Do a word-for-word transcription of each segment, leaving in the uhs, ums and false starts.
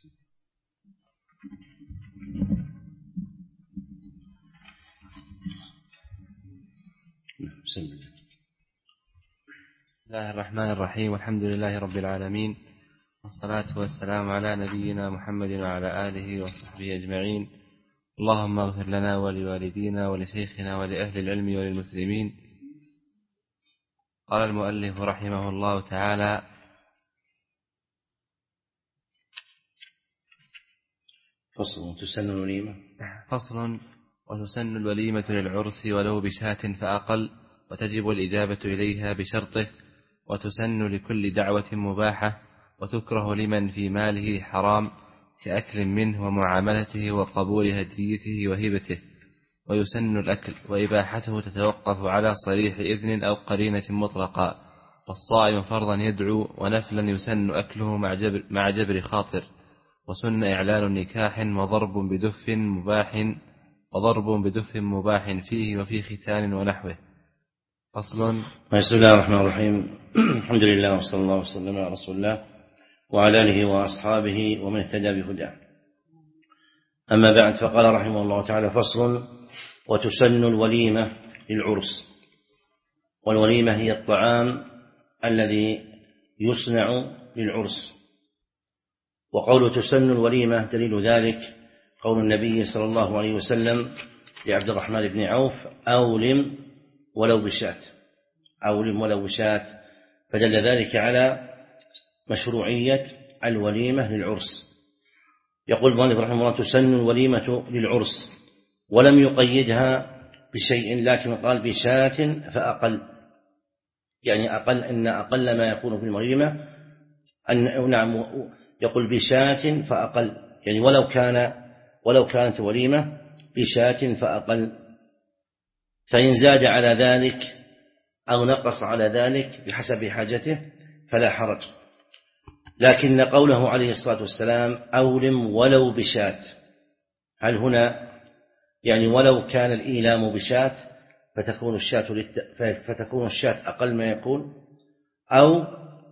بسم الله الرحمن الرحيم، والحمد لله رب العالمين، والصلاة والسلام على نبينا محمد وعلى آله وصحبه أجمعين. اللهم اغفر لنا ولوالدينا ولشيخنا ولأهل العلم وللمسلمين. قال المؤلف رحمه الله تعالى: فصل تسن الوليمة فصل وتسن الوليمة للعرس ولو بشاة فأقل، وتجب الإجابة إليها بشرطه، وتسن لكل دعوة مباحة، وتكره لمن في ماله حرام كأكل منه ومعاملته وقبول هديته وهبته. ويسن الأكل، وإباحته تتوقف على صريح إذن أو قرينة مطلقة. والصائم فرضا يدعو، ونفلا يسن أكله مع جبر, مع جبر خاطر. وسن إعلان نكاح وضرب بدف مباح وضرب بدف مباح فيه وفي ختان ونحوه. فصل. بسم الله الرحمن الرحيم. الحمد لله وصلى الله وسلم على رسول الله وعلى آله وأصحابه ومن اهتدى بهداه. أما بعد، فقال رحمه الله تعالى: فصل وتسن الوليمة للعرس. والوليمة هي الطعام الذي يصنع للعرس. وقول تسن الوليمة دليل ذلك قول النبي صلى الله عليه وسلم لعبد الرحمن بن عوف: أولم ولو بشاة، أولم ولو بشاة. فدل ذلك على مشروعية الوليمة للعرس. يقول المؤلف رحمه الله: تسن الوليمة للعرس، ولم يقيدها بشيء، لكن قال بشاة فأقل، يعني أقل إن أقل ما يكون في الوليمة أن نعم يقول بشاة فأقل، يعني ولو كان ولو كانت وليمة بشاة فأقل. فإن زاد على ذلك أو نقص على ذلك بحسب حاجته فلا حرج. لكن قوله عليه الصلاة والسلام: أولم ولو بشاة، هل هنا يعني ولو كان الإيلام بشاة فتكون الشاة للت... فتكون الشاة أقل ما يكون، أو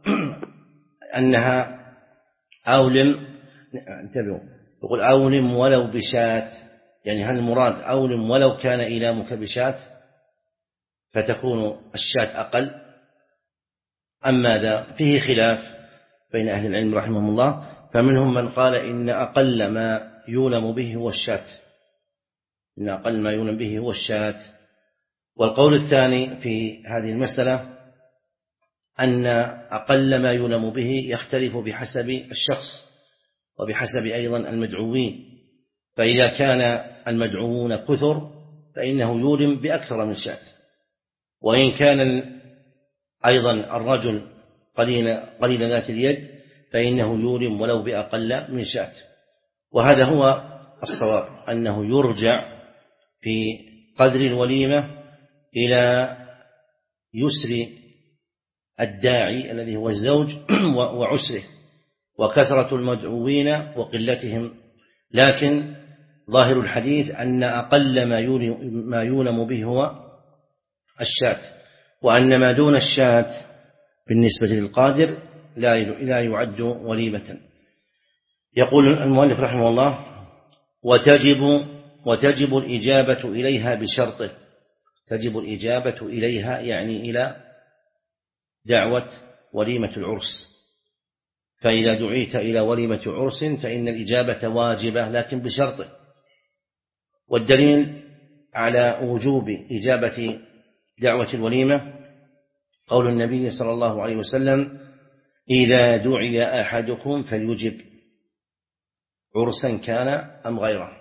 أنها أولم انتبهوا يقول أولم ولو بشاة، يعني هل المراد أولم ولو كان إيلامك بشاة فتكون الشاة أقل أم ماذا؟ فيه خلاف بين أهل العلم رحمهم الله. فمنهم من قال إن أقل ما يولم به هو الشاة، إن أقل ما يولم به هو الشاة. والقول الثاني في هذه المسألة أن أقل ما يولم به يختلف بحسب الشخص وبحسب أيضا المدعوين. فإذا كان المدعوون كثر فإنه يولم بأكثر من شاة، وإن كان أيضا الرجل قليل, قليل ذات اليد فإنه يولم ولو بأقل من شاة. وهذا هو الصواب، أنه يرجع في قدر الوليمة إلى يسر الداعي الذي هو الزوج وعسره، وكثرة المدعوين وقلتهم. لكن ظاهر الحديث أن أقل ما يولم به هو الشاة، وأن ما دون الشاة بالنسبة للقادر لا يعد وليمة. يقول المؤلف رحمه الله: وتجب وتجب الإجابة إليها بشرطه. تجب الإجابة إليها يعني إلى دعوة وليمة العرس. فإذا دعيت إلى وليمة عرس فإن الإجابة واجبة لكن بشرطه. والدليل على وجوب إجابة دعوة الوليمة قول النبي صلى الله عليه وسلم: إذا دعي أحدكم فليجب، عرسا كان أم غيره.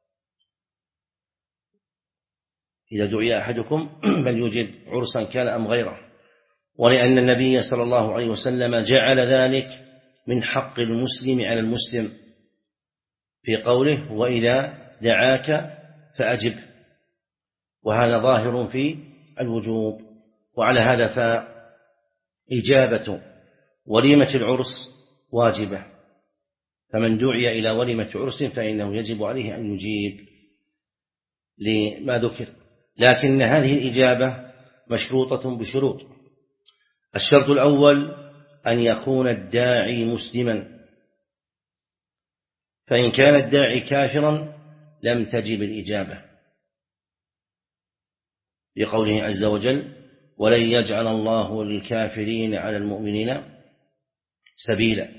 إذا دعي أحدكم فليجب عرسا كان أم غيره. ولأن النبي صلى الله عليه وسلم جعل ذلك من حق المسلم على المسلم في قوله: وإذا دعاك فأجب. وهذا ظاهر في الوجوب. وعلى هذا فإجابة وليمة العرس واجبة، فمن دعي إلى وليمة عرس فإنه يجب عليه أن يجيب لما ذكر. لكن هذه الإجابة مشروطة بشروط. الشرط الأول أن يكون الداعي مسلما، فإن كان الداعي كافرا لم تجب الإجابة، لقوله عز وجل: ولن يجعل الله للكافرين على المؤمنين سبيلا.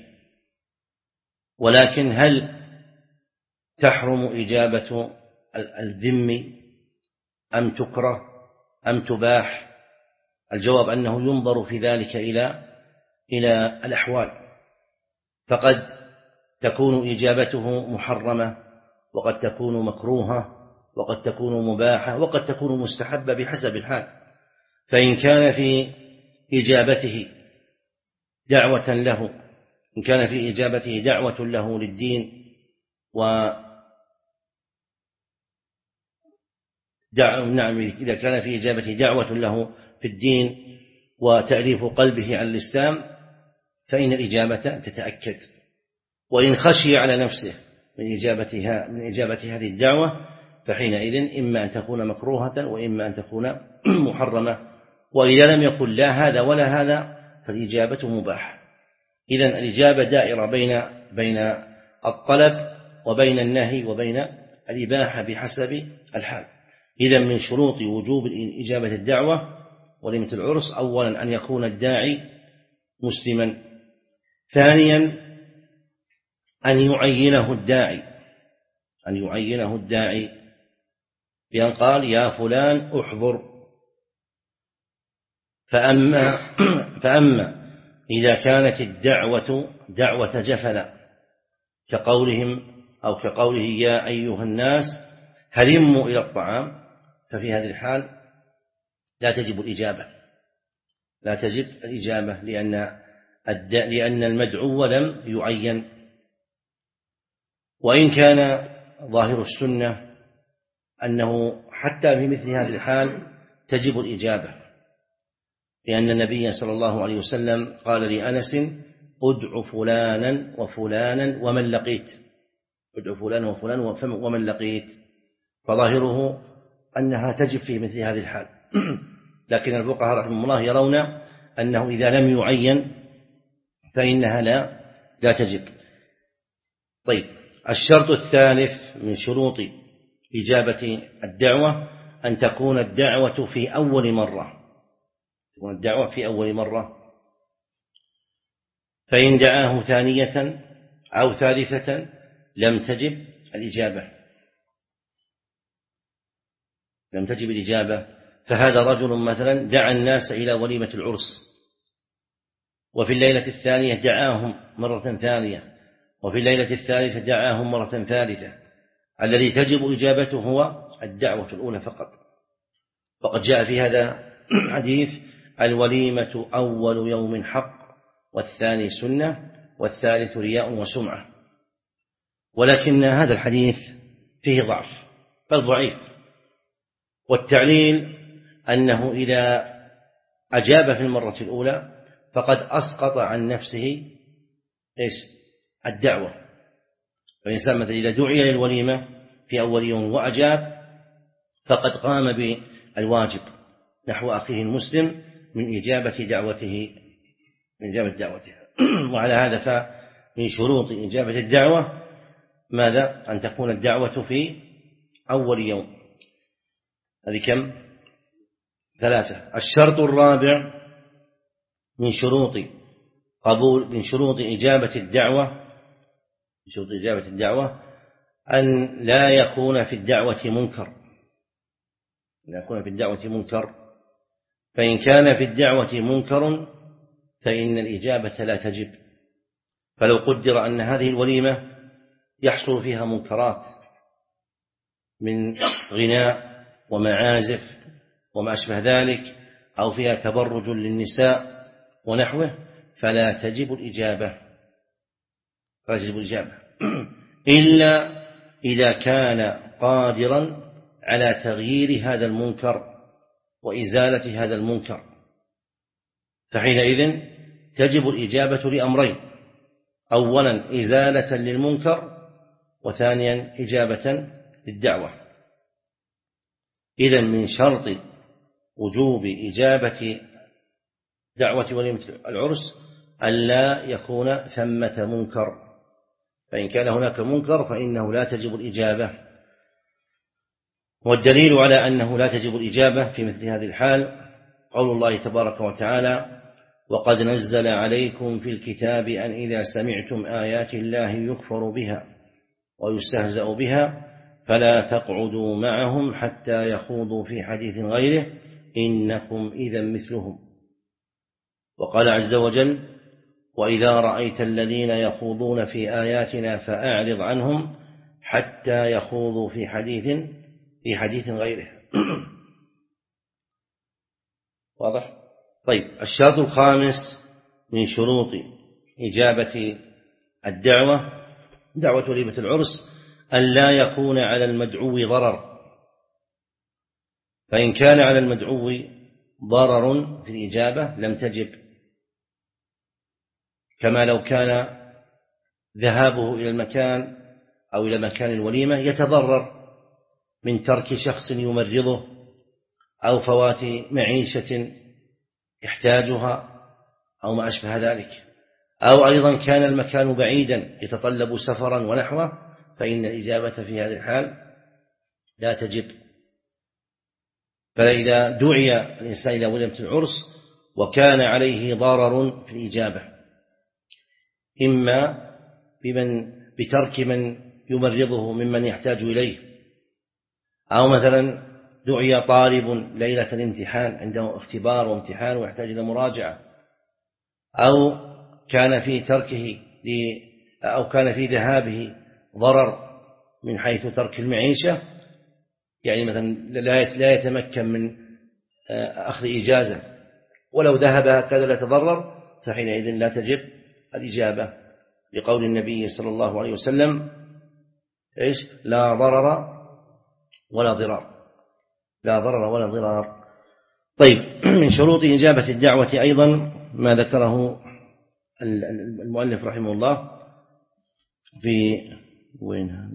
ولكن هل تحرم إجابة الذم أم تكره أم تباح؟ الجواب أنه ينظر في ذلك إلى إلى الأحوال، فقد تكون إجابته محرمة، وقد تكون مكروهة، وقد تكون مباحة، وقد تكون مستحبة بحسب الحال. فإن كان في إجابته دعوة له إن كان في إجابته دعوة له للدين و دع... نعم إذا كان في إجابته دعوة له في الدين وتأليف قلبه على الإسلام فإن الإجابة تتأكد. وإن خشي على نفسه من إجابتها من إجابة هذه الدعوة فحينئذ إما أن تكون مكروهة وإما أن تكون محرمة. وإذا لم يكن لا هذا ولا هذا فالإجابة مباحة. إذن الإجابة دائرة بين بين الطلب وبين النهي وبين الإباحة بحسب الحال. إذن من شروط وجوب إجابة الدعوة وليمة العرس أولا أن يكون الداعي مسلما، ثانيا أن يعينه الداعي أن يعينه الداعي بأن قال: يا فلان احضر. فأما, فأما إذا كانت الدعوة دعوة جفلا كقولهم أو كقوله: يا أيها الناس هلموا إلى الطعام، ففي هذه الحال لا تجب الإجابة لا تجب الإجابة لأن لأن المدعو لم يعين. وإن كان ظاهر السنة أنه حتى في مثل هذه الحال تجب الإجابة، لأن النبي صلى الله عليه وسلم قال لأنس: ادع فلانا وفلانا ومن لقيت ادع فلانا وفلانا ومن لقيت. فظاهره أنها تجب في مثل هذه الحال. لكن الفقهاء رحمهم الله يرون أنه إذا لم يعين فإنها لا لا تجب. طيب، الشرط الثالث من شروط إجابة الدعوة أن تكون الدعوة في أول مرة تكون الدعوة في أول مرة فإن دعاه ثانية أو ثالثة لم تجب الإجابة لم تجب الإجابة فهذا رجل مثلا دعا الناس إلى وليمة العرس، وفي الليلة الثانية دعاهم مرة ثانية، وفي الليلة الثالثة دعاهم مرة ثالثة. الذي تجب إجابته هو الدعوة الأولى فقط. وقد جاء في هذا حديث: الوليمة أول يوم حق، والثاني سنة، والثالث رياء وسمعة. ولكن هذا الحديث فيه ضعف بل ضعيف، والتعليل أنه إذا أجاب في المرة الأولى فقد أسقط عن نفسه إيش؟ الدعوة. فالإنسان مثلا إذا دعي للوليمة في أول يوم وأجاب فقد قام بالواجب نحو أخيه المسلم من إجابة دعوته من إجابة دعوته. وعلى هذا فمن شروط إجابة الدعوة ماذا؟ أن تكون الدعوة في أول يوم. هذه كم؟ ثلاثة. الشرط الرابع من شروط قبول من شروط إجابة الدعوة من شروط إجابة الدعوة أن لا يكون في الدعوة منكر لا يكون في الدعوة منكر فإن كان في الدعوة منكر فإن الإجابة لا تجب. فلو قدر أن هذه الوليمة يحصل فيها منكرات من غناء ومعازف وما أشبه ذلك، أو فيها تبرج للنساء ونحوه، فلا تجب الإجابة فلا تجب الإجابة إلا إذا كان قادرا على تغيير هذا المنكر وإزالة هذا المنكر، فحينئذ تجب الإجابة لأمرين: أولا إزالة للمنكر، وثانيا إجابة للدعوة. إذن من شرط وجوب إجابة دعوة وليمة العرس ألا يكون ثمة منكر، فإن كان هناك منكر فإنه لا تجب الإجابة. والدليل على أنه لا تجب الإجابة في مثل هذه الحال قول الله تبارك وتعالى: وقد نزل عليكم في الكتاب أن إذا سمعتم آيات الله يكفر بها ويستهزأ بها فلا تقعدوا معهم حتى يخوضوا في حديث غيره إنكم إذا مثلهم. وقال عز وجل: وإذا رأيت الذين يخوضون في آياتنا فأعرض عنهم حتى يخوضوا في حديث في حديث غيره. واضح؟ طيب، الشرط الخامس من شروط إجابة الدعوة دعوة وليمة العرس أن لا يكون على المدعو ضرر، فإن كان على المدعو ضرر في الإجابة لم تجب، كما لو كان ذهابه إلى المكان أو إلى مكان الوليمة يتضرر من ترك شخص يمرضه أو فوات معيشة يحتاجها أو ما أشبه ذلك، أو أيضا كان المكان بعيدا يتطلب سفرا ونحوه، فإن الإجابة في هذه الحال لا تجب. فإذا دعي الإنسان إلى وليمة العرس وكان عليه ضرر في الإجابة، إما بمن بترك من يمرضه ممن يحتاج إليه، أو مثلا دعي طالب ليلة الامتحان عنده اختبار وامتحان ويحتاج إلى مراجعة، أو كان في تركه أو كان في ذهابه ضرر من حيث ترك المعيشة، يعني مثلا لا يتمكن من أخذ إجازة ولو ذهب هكذا لا تضرر، فحينئذ لا تجب الإجابة، لقول النبي صلى الله عليه وسلم: إيش؟ لا ضرر ولا ضرار، لا ضرر ولا ضرار. طيب، من شروط إجابة الدعوة أيضا ما ذكره المؤلف رحمه الله في وين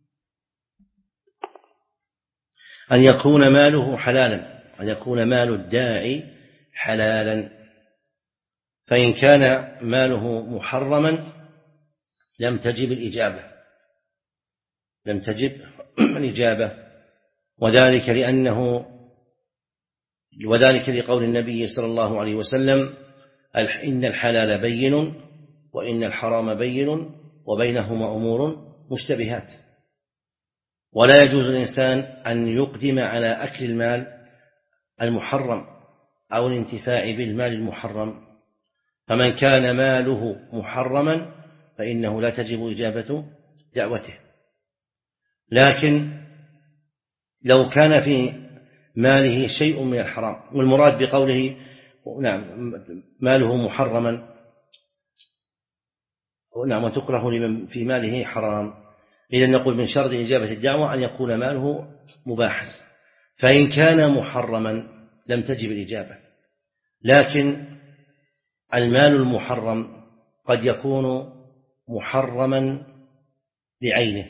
أن يكون ماله حلالا، أن يكون مال الداعي حلالا، فإن كان ماله محرما لم تجب الإجابة لم تجب الإجابة وذلك لأنه وذلك لقول النبي صلى الله عليه وسلم: إن الحلال بين وإن الحرام بين وبينهما أمور مشتبهات. ولا يجوز الإنسان أن يقدم على أكل المال المحرم أو الانتفاع بالمال المحرم، فمن كان ماله محرما فإنه لا تجب إجابة دعوته. لكن لو كان في ماله شيء من الحرام، والمراد بقوله نعم ماله محرما نعم وتكره لمن في ماله حرام، إذا نقول من شرط إجابة الدعوة أن يكون ماله مباحا، فإن كان محرما لم تجب الإجابة. لكن المال المحرم قد يكون محرما لعينه،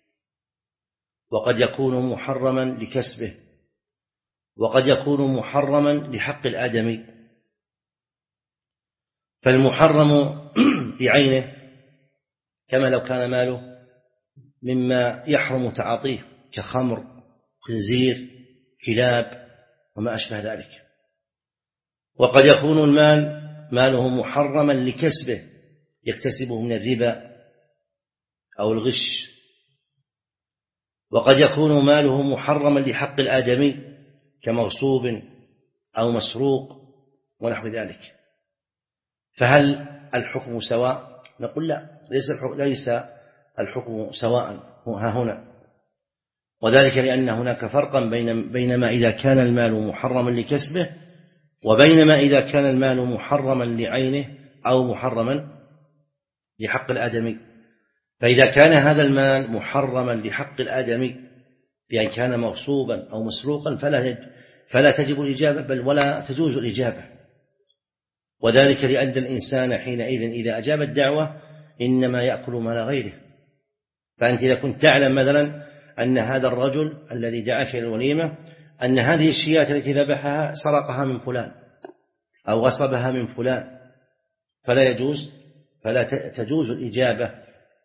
وقد يكون محرما لكسبه، وقد يكون محرما لحق الآدمي. فالمحرم بعينه كما لو كان ماله مما يحرم تعاطيه كخمر، خنزير، كلاب وما أشبه ذلك. وقد يكون المال ماله محرما لكسبه يكتسبه من الربا أو الغش، وقد يكون ماله محرما لحق الآدمي كمغصوب أو مسروق ونحو ذلك. فهل الحكم سواء؟ نقول لا، ليس الحكم, ليس الحكم سواء ها هنا، وذلك لأن هناك فرقا بين بينما إذا كان المال محرما لكسبه وبينما إذا كان المال محرما لعينه أو محرما لحق الآدمي. فإذا كان هذا المال محرما لحق الآدمي بأن كان مغصوبا أو مسروقا فلا فلا تجب الإجابة بل ولا تجوز الإجابة، وذلك لأن الإنسان حينئذ إذا أجاب الدعوة إنما يأكل مال غيره. فأنت إذا كنت تعلم مثلا أن هذا الرجل الذي دعاك إلى الوليمة أن هذه الشياة التي ذبحها سرقها من فلان أو غصبها من فلان، فلا يجوز فلا تجوز الإجابة.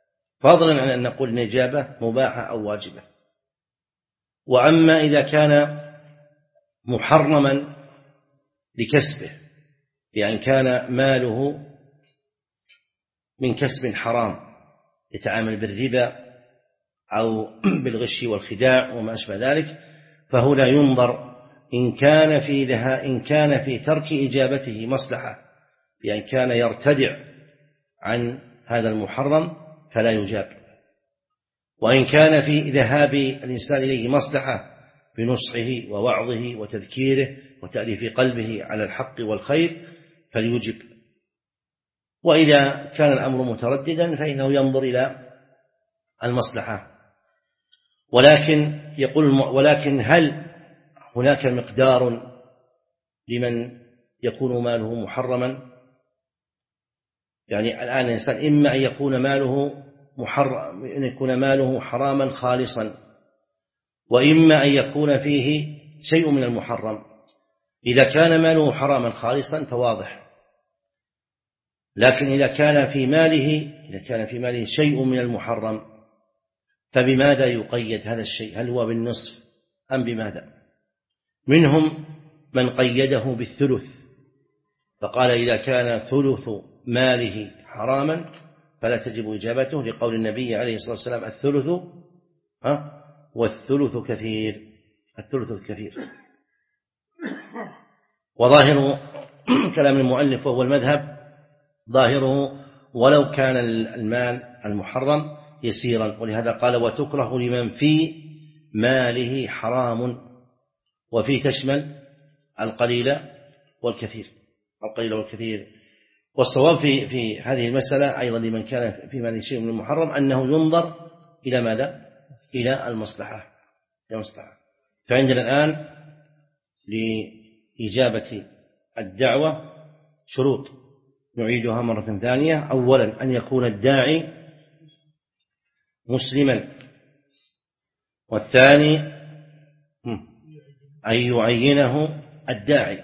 فضلا عن أن نقول الإجابة مباحة أو واجبة. وأما إذا كان محرما لكسبه، يعني كان ماله من كسب حرام يتعامل بالربا أو بالغش والخداع وما أشبه ذلك، فهو لا ينظر إن كان في لها إن كان في ترك إجابته مصلحة، يعني كان يرتدع عن هذا المحرم فلا يجاب. وإن كان في ذهاب الإنسان إليه مصلحة بنصحه ووعظه وتذكيره وتأليف قلبه على الحق والخير فليجب. وإذا كان الأمر مترددا فإنه ينظر إلى المصلحة. ولكن يقول ولكن هل هناك مقدار لمن يكون ماله محرما؟ يعني الآن الإنسان إما أن يكون ماله محرم أن يكون ماله حراما خالصا، وإما أن يكون فيه شيء من المحرم. إذا كان ماله حراما خالصا فواضح، لكن إذا كان في ماله إذا كان في ماله شيء من المحرم فبماذا يقيد هذا الشيء؟ هل هو بالنصف أم بماذا؟ منهم من قيده بالثلث، فقال إذا كان ثلث ماله حراما فلا تجب إجابته، لقول النبي عليه الصلاة والسلام الثلث ها والثلث كثير الثلث الكثير. وظاهر كلام المؤلف وهو المذهب ظاهره ولو كان المال المحرم يسيرا، ولهذا قال وتكره لمن في ماله حرام، وفي تشمل القليل والكثير القليل والكثير. والصواب في في هذه المسألة أيضا لمن كان في ماله شيء من المحرم أنه ينظر إلى ماذا؟ إلى المصلحة. فعندنا الآن لإجابة الدعوة شروط نعيدها مرة ثانية. أولا أن يكون الداعي مسلما، والثاني أن يعينه الداعي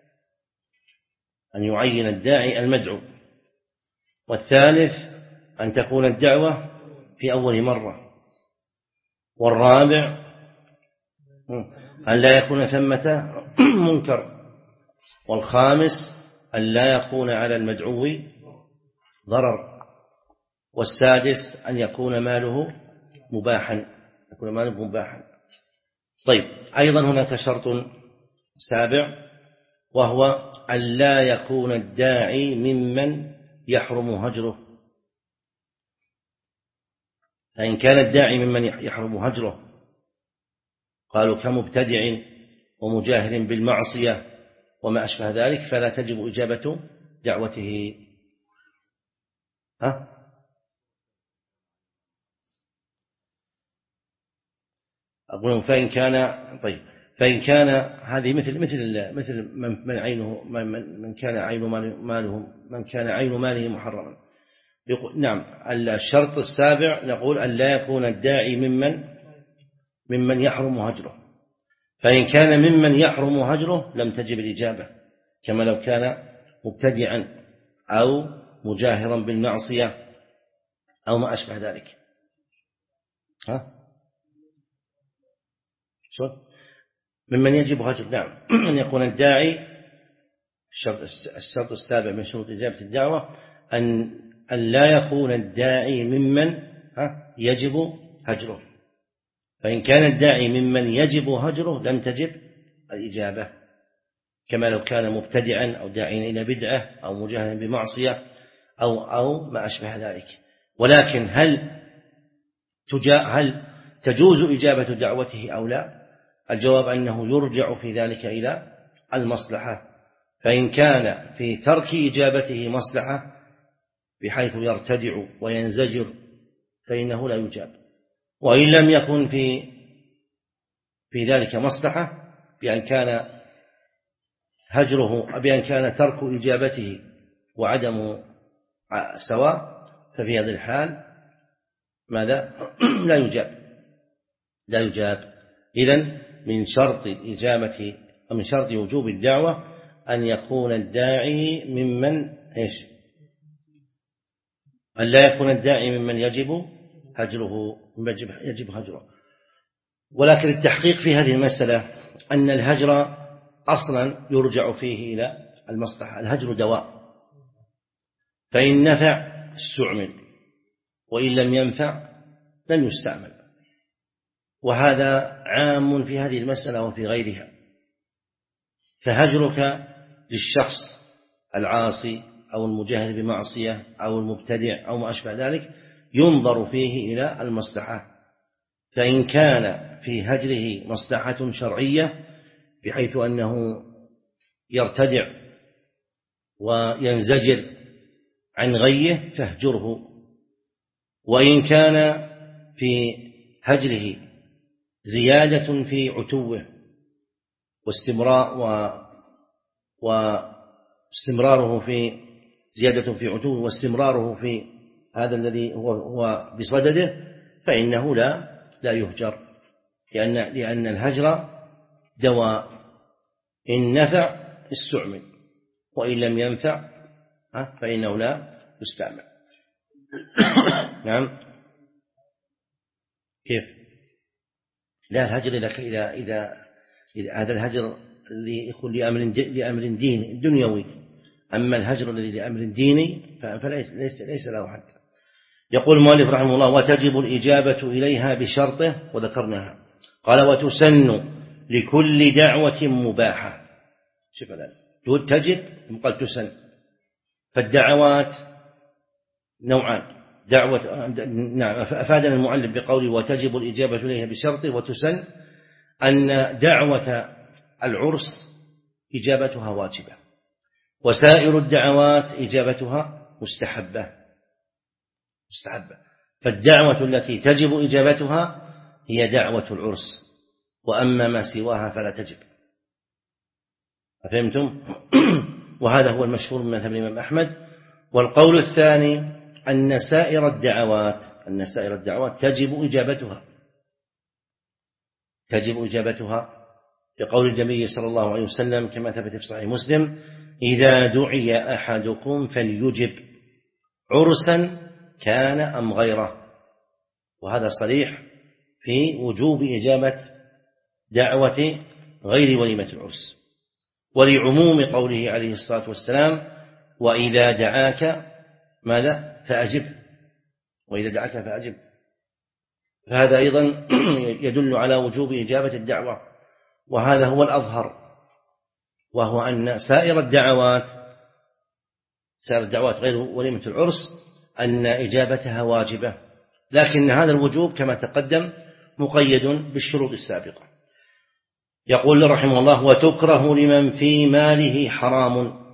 أن يعين الداعي المدعو، والثالث أن تكون الدعوة في أول مرة، والرابع أن لا يكون ثمة منكر، والخامس أن لا يكون على المدعو ضرر، والسادس أن يكون ماله مباحا يكون ماله مباحا. طيب، أيضا هناك شرط سابع وهو أن لا يكون الداعي ممن يحرم هجره. فإن كان الداعي ممن يحرم هجره قالوا كمبتدع ومجاهر بالمعصية وما أشبه ذلك فلا تجب إجابة دعوته. ها؟ أقول فإن كان طيب فإن كان هذه مثل مثل مثل من عينه من من كان عين ماله من كان عين ماله محرما. نعم، الشرط السابع نقول أن لا يكون الداعي ممن ممن يحرم هجره. فإن كان ممن يحرم هجره لم تجب الإجابة، كما لو كان مبتدعا أو مجاهرا بالمعصية أو ما أشبه ذلك. ها؟ شو؟ ممن يجب هجر. نعم، أن يكون الداعي الشرط, الشرط السابع من شروط إجابة الدعوة أن, أن لا يكون الداعي ممن ها يجب هجره. فإن كان الداعي ممن يجب هجره لم تجب الإجابة، كما لو كان مبتدعا أو داعيا إلى بدعة أو مجاهدا بمعصية أو أو ما أشبه ذلك. ولكن هل تجا هل تجوز إجابة دعوته أو لا؟ الجواب أنه يرجع في ذلك إلى المصلحة. فإن كان في ترك إجابته مصلحة بحيث يرتدع وينزجر فإنه لا يجاب. وإن لم يكن في في ذلك مصلحة بأن كان هجره بأن كان ترك إجابته وعدم سواء ففي هذا الحال ماذا؟ لا يجاب لا يجاب. إذن من شرط إجابة ومن شرط وجوب الدعوة أن يكون الداعي ممن إيش؟ أن لا يكون الداعي ممن يجب هجره يجب هجره. ولكن التحقيق في هذه المسألة أن الهجر أصلا يرجع فيه إلى المصلحة. الهجر دواء، فإن نفع استعمل وإن لم ينفع لم يستعمل، وهذا عام في هذه المسألة وفي غيرها. فهجرك للشخص العاصي أو المجاهد بمعصية أو المبتدع أو ما أشبه ذلك ينظر فيه إلى المصلحة، فإن كان في هجره مصلحة شرعية بحيث أنه يرتدع وينزجر عن غيه فاهجره، وإن كان في هجره زيادة في عتوه واستمرار و واستمراره في زيادة في عتوه واستمراره في هذا الذي هو, هو بصدده فإنه لا لا يهجر، لأن لأن الهجر دواء، إن نفع استعمل وإن لم ينفع فإنه لا يستعمل. نعم. كيف؟ لا، الهجر إذا إذا إذا, إذا هذا الهجر اللي يكون لأمر لأمر ديني دنيوي، أما الهجر الذي لأمر ديني فليس ليس ليس له حد. يقول المؤلف رحمه الله: وتجب الإجابة إليها بشرطه، وذكرناها. قال: وتسن لكل دعوة مباحة. شوف الآن تجب قال تسن، فالدعوات نوعان. دعوة نعم أفادنا المؤلف بقوله: وتجب الإجابة إليها بشرطه وتسن، أن دعوة العرس إجابتها واجبة، وسائر الدعوات إجابتها مستحبة مستحبة فالدعوة التي تجب إجابتها هي دعوة العرس، وأما ما سواها فلا تجب. أفهمتم؟ وهذا هو المشهور من مذهب الإمام أحمد. والقول الثاني أن سائر الدعوات أن سائر الدعوات تجب إجابتها تجب إجابتها بقول النبي صلى الله عليه وسلم كما ثبت في صحيح مسلم: إذا دعي أحدكم فليجب عرسا كان أم غيره. وهذا صريح في وجوب إجابة دعوة غير وليمة العرس، ولعموم قوله عليه الصلاة والسلام: وإذا دعاك ماذا فأجب وإذا دعاك فأجب. فهذا أيضا يدل على وجوب إجابة الدعوة، وهذا هو الأظهر، وهو أن سائر الدعوات سائر الدعوات غير وليمة العرس أن إجابتها واجبة، لكن هذا الوجوب كما تقدم مقيد بالشروط السابقة. يقول رحمه الله: وتكره لمن في ماله حرام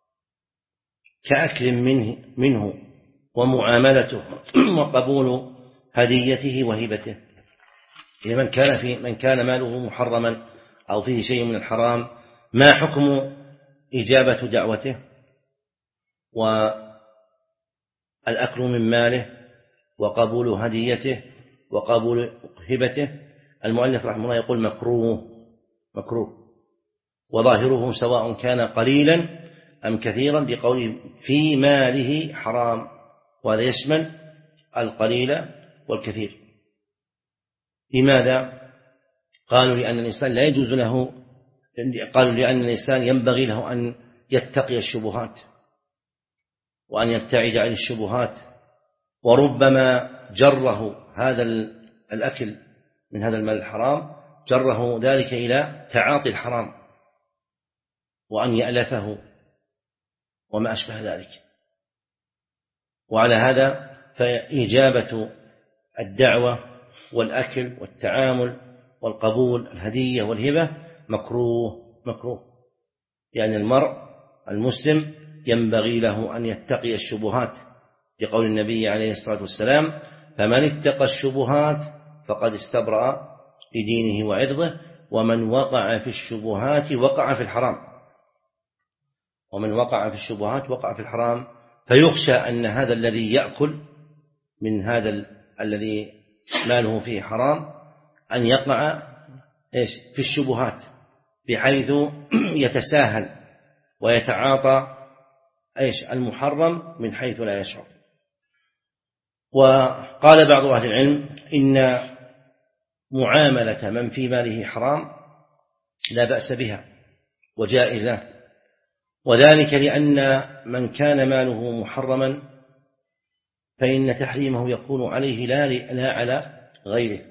كأكل منه, منه ومعاملته وقبول هديته وهبته. من كان في من كان ماله محرما أو فيه شيء من الحرام، ما حكم إجابة دعوته والأكل من ماله وقبول هديته وقبول هبته؟ المؤلف رحمه الله يقول مكروه مكروه وظاهره سواء كان قليلا أم كثيرا، لقوله في ماله حرام، وهذا يشمل القليل والكثير. لماذا؟ قالوا لأن الإنسان لا يجوز له قالوا لأن الإنسان ينبغي له أن يتقي الشبهات وأن يبتعد عن الشبهات، وربما جره هذا الأكل من هذا المال الحرام جره ذلك إلى تعاطي الحرام وأن يألفه وما أشبه ذلك. وعلى هذا فإجابة الدعوة والأكل والتعامل والقبول الهدية والهبة مكروه مكروه يعني المرء المسلم ينبغي له أن يتقي الشبهات، لقول النبي عليه الصلاة والسلام: فمن اتقى الشبهات فقد استبرأ لدينه وعرضه، ومن وقع في الشبهات وقع في الحرام ومن وقع في الشبهات وقع في الحرام. فيخشى أن هذا الذي يأكل من هذا الذي ماله فيه حرام أن يقع إيش في الشبهات، بحيث يتساهل ويتعاطى إيش المحرم من حيث لا يشعر. وقال بعض أهل العلم إن معاملة من في ماله حرام لا بأس بها وجائزة، وذلك لأن من كان ماله محرما فإن تحريمه يكون عليه لا, لا على غيره،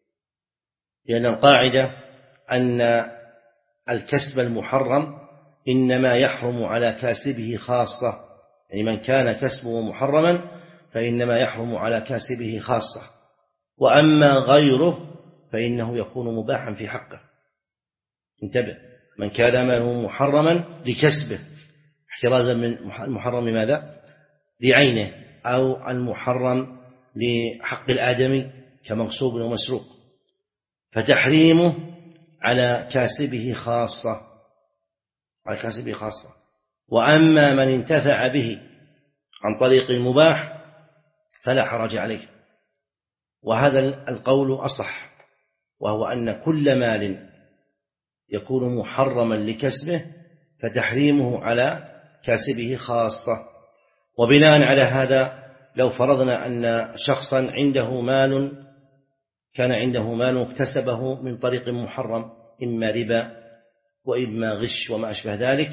لأن القاعدة أن الكسب المحرم إنما يحرم على كاسبه خاصة، يعني من كان كسبه محرما فإنما يحرم على كاسبه خاصة، وأما غيره فإنه يكون مباحا في حقه. انتبه، من كان ماله محرما لكسبه احترازا من المحرم ماذا؟ لعينه، أو المحرم لحق الآدمي كمغصوب ومسروق، فتحريمه على كاسبه خاصة، على كاسبه خاصة. وأما من انتفع به عن طريق المباح فلا حرج عليه، وهذا القول أصح، وهو أن كل مال يكون محرما لكسبه فتحريمه على كاسبه خاصة. وبناء على هذا لو فرضنا أن شخصا عنده مال، كان عنده مال اكتسبه من طريق محرم، إما ربا وإما غش وما أشبه ذلك،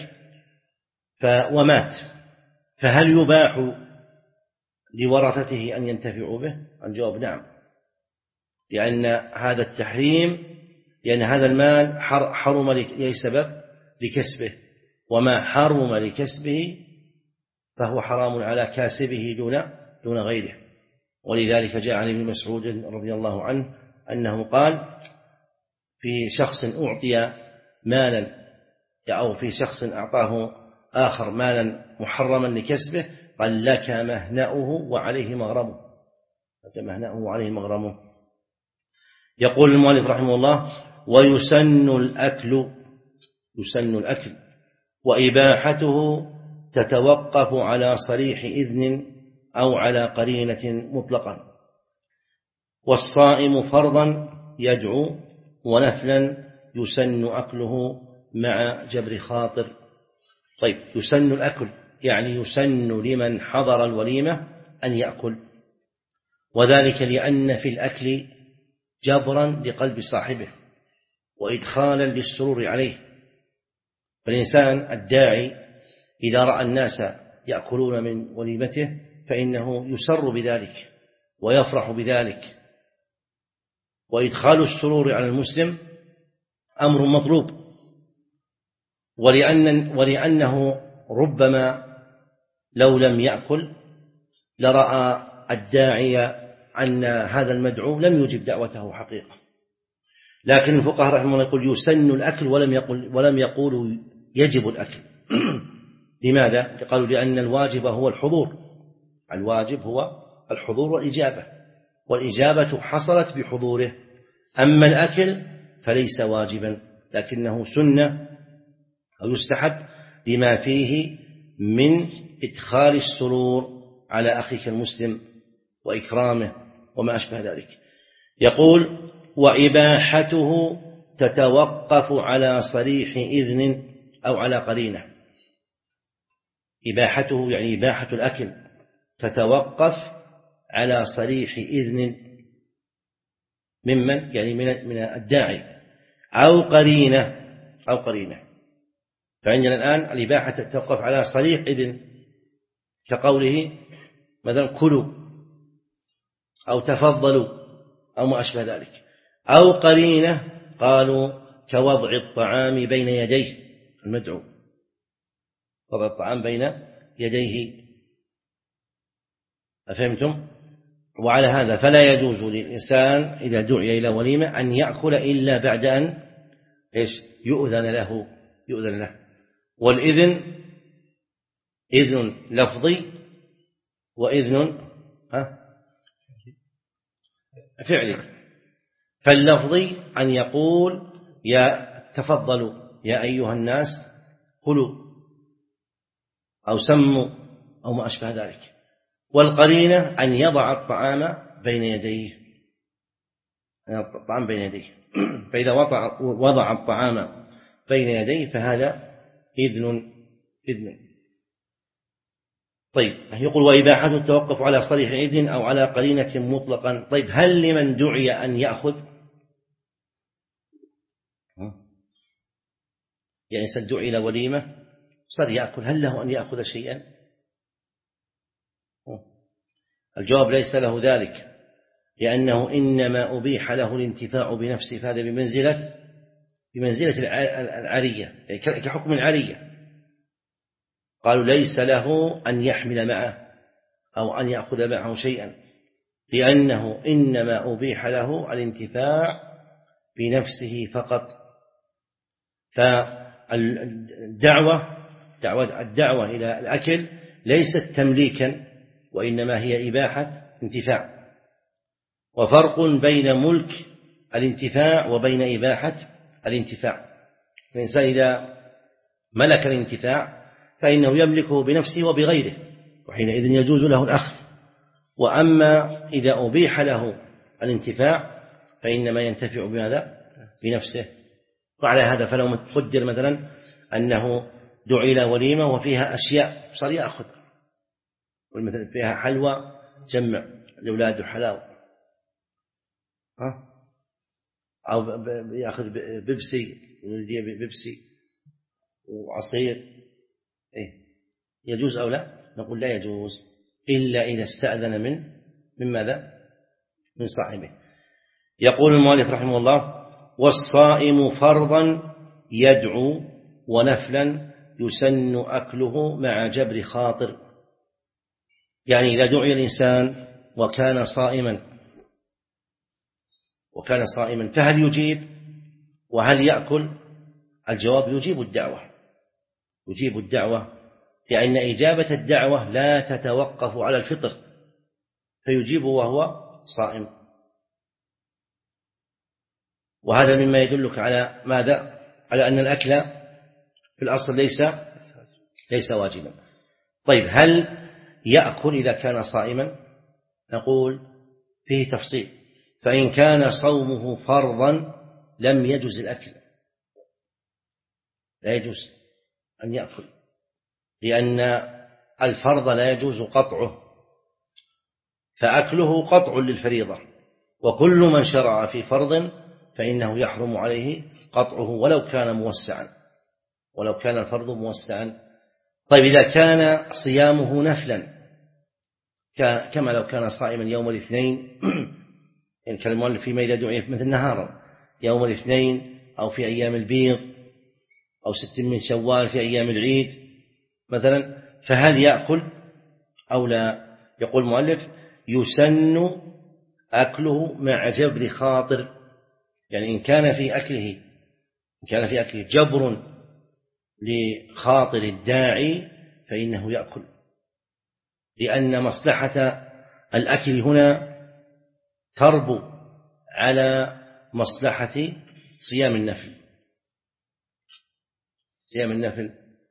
ومات، فهل يباح لورثته أن ينتفعوا به؟ الجواب نعم، لأن هذا التحريم، لأن هذا المال حرم لأي سبب؟ لكسبه، وما حرم لكسبه فهو حرام على كاسبه دون دون غيره. ولذلك جاء عن ابن مسعود رضي الله عنه أنه قال في شخص أعطي مالا، أو في شخص أعطاه آخر مالا محرما لكسبه، قال لك مهنأه وعليه مغرمه، لك مهنأه وعليه مغرمه. يقول المؤلف رحمه الله: ويسن الأكل، يسن الأكل وإباحته تتوقف على صريح إذن أو على قرينة مطلقا. والصائم فرضا يدعو، ونفلا يسن أكله مع جبر خاطر. طيب، يسن الأكل يعني يسن لمن حضر الوليمة أن يأكل، وذلك لأن في الأكل جبرا لقلب صاحبه وإدخالا للسرور عليه. فالإنسان الداعي إذا رأى الناس يأكلون من وليمته فإنه يسر بذلك ويفرح بذلك، وإدخال السرور على المسلم أمر مطلوب. ولأن ولأنه ربما لو لم يأكل لرأى الداعي أن هذا المدعو لم يجب دعوته حقيقة، لكن الفقهاء رحمه الله يقول يسن الأكل ولم يقل ولم يقولوا يجب الأكل. لماذا؟ قالوا لأن الواجب هو الحضور، الواجب هو الحضور والإجابة، والإجابة حصلت بحضوره. أما الأكل فليس واجبا، لكنه سنة أو يستحب لما فيه من إدخال السرور على أخيك المسلم وإكرامه وما أشبه ذلك. يقول: وإباحته تتوقف على صريح إذن أو على قرينة. إباحته يعني إباحة الأكل تتوقف على صريح إذن ممن يعني من الداعي أو قرينة أو قرينة. فعندنا الآن الإباحة تتوقف على صريح إذن كقوله مثلا كلوا أو تفضلوا أو ما أشبه ذلك، أو قرينة قالوا كوضع الطعام بين يديه المدعو، وضع الطعام بين يديه. أفهمتم؟ وعلى هذا فلا يجوز للإنسان إذا دعي إلى وليمة أن يأكل إلا بعد أن إيش يؤذن له يؤذن له والإذن إذن لفظي وإذن ها فعلي. فاللفظي أن يقول يا تفضلوا يا أيها الناس كلوا أو سموا أو ما أشبه ذلك. والقرينة أن يضع الطعام بين يديه، الطعام بين يديه. فإذا وضع, وضع الطعام بين يديه فهذا إذن إذن طيب يقول وإباحته التوقف على صريح إذن أو على قرينة مطلقا. طيب هل لمن دعي أن يأخذ؟ يعني سدعي إلى وليمة صار يأكل، هل له أن يأخذ شيئا؟ الجواب ليس له ذلك، لأنه إنما أبيح له الانتفاع بنفسه، فهذا بمنزلة بمنزلة العارية، يعني كحكم العارية. قالوا ليس له أن يحمل معه أو أن يأخذ معه شيئا، لأنه إنما أبيح له الانتفاع بنفسه فقط. فالدعوة دعوة الدعوة إلى الأكل ليست تمليكا، وإنما هي إباحة انتفاع. وفرق بين ملك الانتفاع وبين إباحة الانتفاع. الإنسان إذا ملك الانتفاع فإنه يملكه بنفسه وبغيره، وحينئذ يجوز له الأخذ. وأما إذا أبيح له الانتفاع فإنما ينتفع بماذا؟ بنفسه. وعلى هذا فلو قدر مثلا أنه دعي إلى وليمة وفيها أشياء صار يأخذ، مثلا فيها حلوى جمع لأولاد حلاوة، أو يأخذ بيبسي بيبسي وعصير، إيه يجوز أو لا؟ نقول لا يجوز إلا إذا استأذن من من ماذا؟ من صاحبه. يقول المؤلف رحمه الله والصائم فرضا يدعو ونفلا يسن أكله مع جبر خاطر. يعني إذا دعي الإنسان وكان صائما وكان صائما فهل يجيب وهل يأكل؟ الجواب يجيب الدعوة، يجيب الدعوة، لأن إجابة الدعوة لا تتوقف على الفطر، فيجيب وهو صائم. وهذا مما يدلك على ماذا؟ على أن الأكل في الأصل ليس ليس واجبا. طيب هل يأكل إذا كان صائما؟ نقول فيه تفصيل. فإن كان صومه فرضا لم يجوز الأكل، لا يجوز أن يأكل، لأن الفرض لا يجوز قطعه، فأكله قطع للفريضة، وكل من شرع في فرض فإنه يحرم عليه قطعه ولو كان موسعا، ولو كان الفرض موسعا. طيب إذا كان صيامه نفلا كما لو كان صائما يوم الاثنين، إن كان المؤلف فيما إذا دعي مثل نهارا يوم الاثنين أو في أيام البيض أو ست من شوال في أيام العيد مثلا، فهل يأكل أو لا؟ يقول المؤلف يسن أكله مع جبر خاطر. يعني إن كان في أكله إن كان في أكله جبر لخاطر الداعي فإنه يأكل، لأن مصلحة الأكل هنا تربو على مصلحة صيام النفل. صيام النفل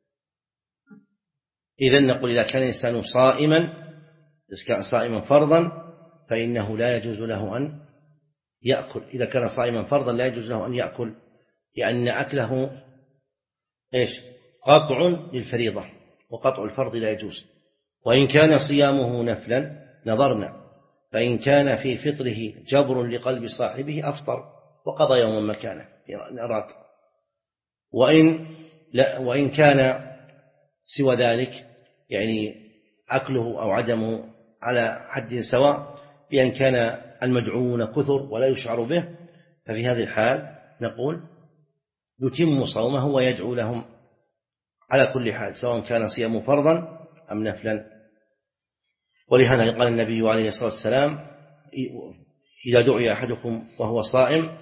إذن نقول إذا كان الإنسان صائما إذا كان صائما فرضا فإنه لا يجوز له أن يأكل. إذا كان صائما فرضا لا يجوز له أن يأكل، لأن أكله إيش؟ قطع للفريضة، وقطع الفرض لا يجوز. وإن كان صيامه نفلا نظرنا، فإن كان في فطره جبر لقلب صاحبه أفطر وقضى يوما مكانه أراد. وإن, لا وإن كان سوى ذلك يعني أكله أو عدمه على حد سواء، بأن كان المدعون كثر ولا يشعر به، ففي هذه الحال نقول يتم صومه ويدعو لهم على كل حال، سواء كان صيامه فرضا أم نفلا. ولهذا قال النبي عليه الصلاة والسلام إذا دعي أحدكم وهو صائم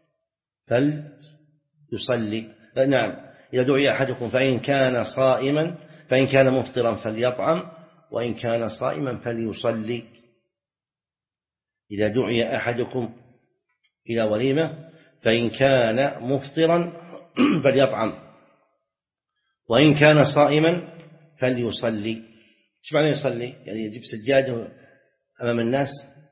فليصلي. نعم إذا دعي أحدكم فإن كان صائما فإن كان مفطرا فليطعم وإن كان صائما فليصلي. إذا دعي أحدكم إلى وليمة فإن كان مفطرا فليطعم وإن كان صائما فليصلي. ايش معنى يصلي؟ يعني يجيب سجاده أمام الناس؟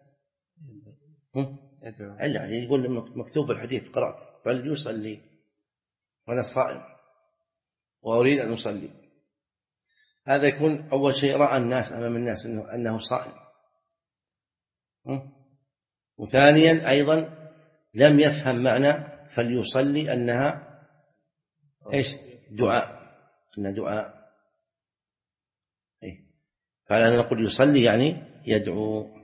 يعني يقول مكتوب الحديث قرأت فليصلي وأنا صائم وأريد أن أصلي. هذا يكون أول شيء رأى الناس أمام الناس أنه, أنه صائم. وثانيا أيضا لم يفهم معنى فليصلي أنها إيش دعاء، أن دعاء. فعلى أن نقول يصلي يعني يدعو.